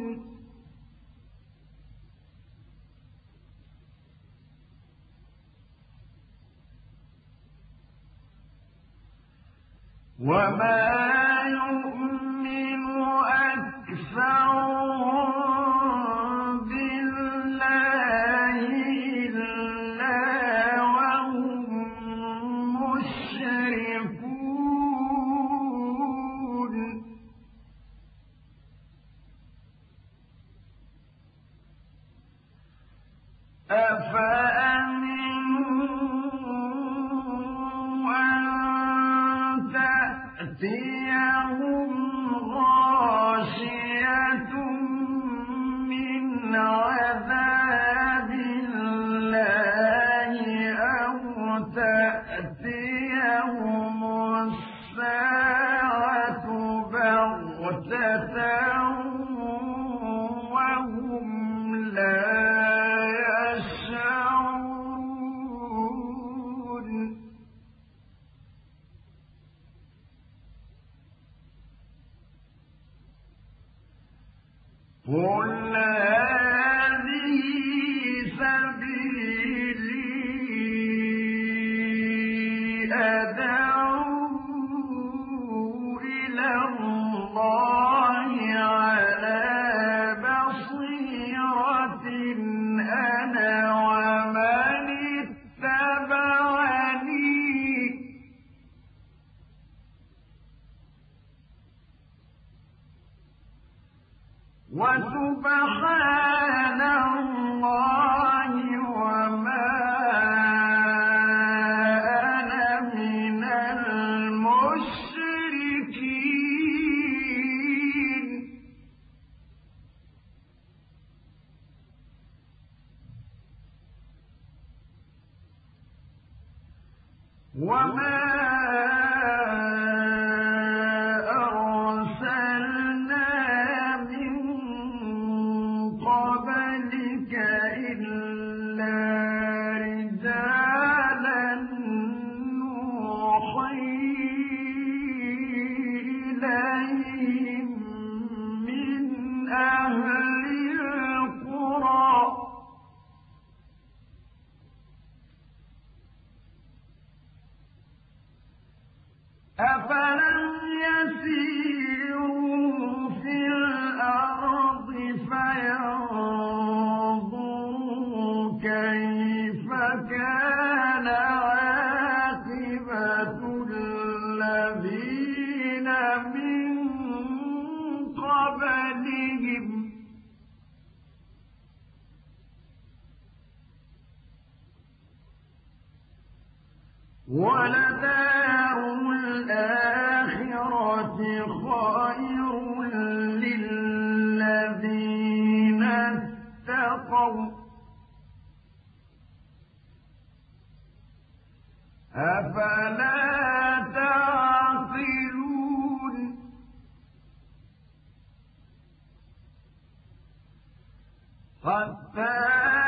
وما يؤمن أكثرهم بالله إلا وهم مشركون أفأمنوا أن تأتيهم وما أرسلنا من قبلك إلا رجالا نوحي إليهم من أهل القرى أفلم يسيروا في الأرض فينظروا كيف كان عاقبة الذين من قبلهم ولدار الآخرة خير للذين اتقوا أفلا تعقلون حتى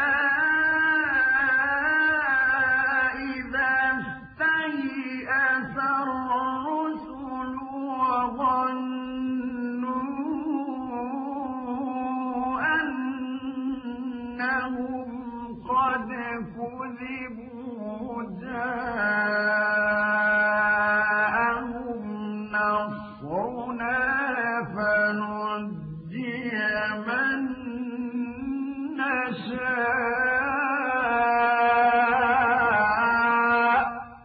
كذبوا جاءهم نصرنا فنجي من نشاء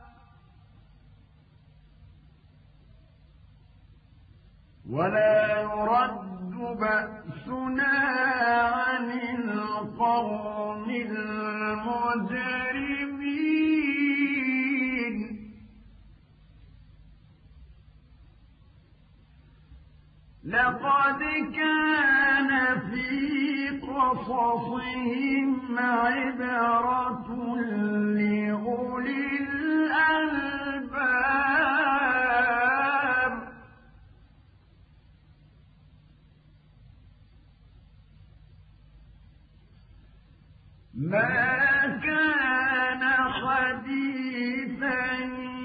ولا يرد بأسنا عن القوم المجرمين لقد كان في قصصهم عبرة لأولي الألباب ما كان حديثا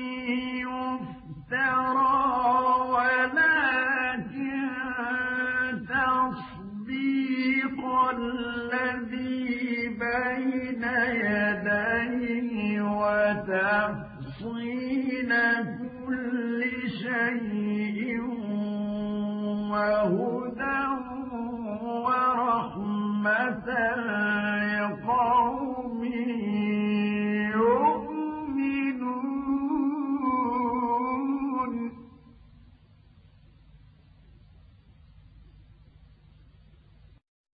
يفترى ولكن تصديق الذي بين يديه وتفصيل كل شيء وهدى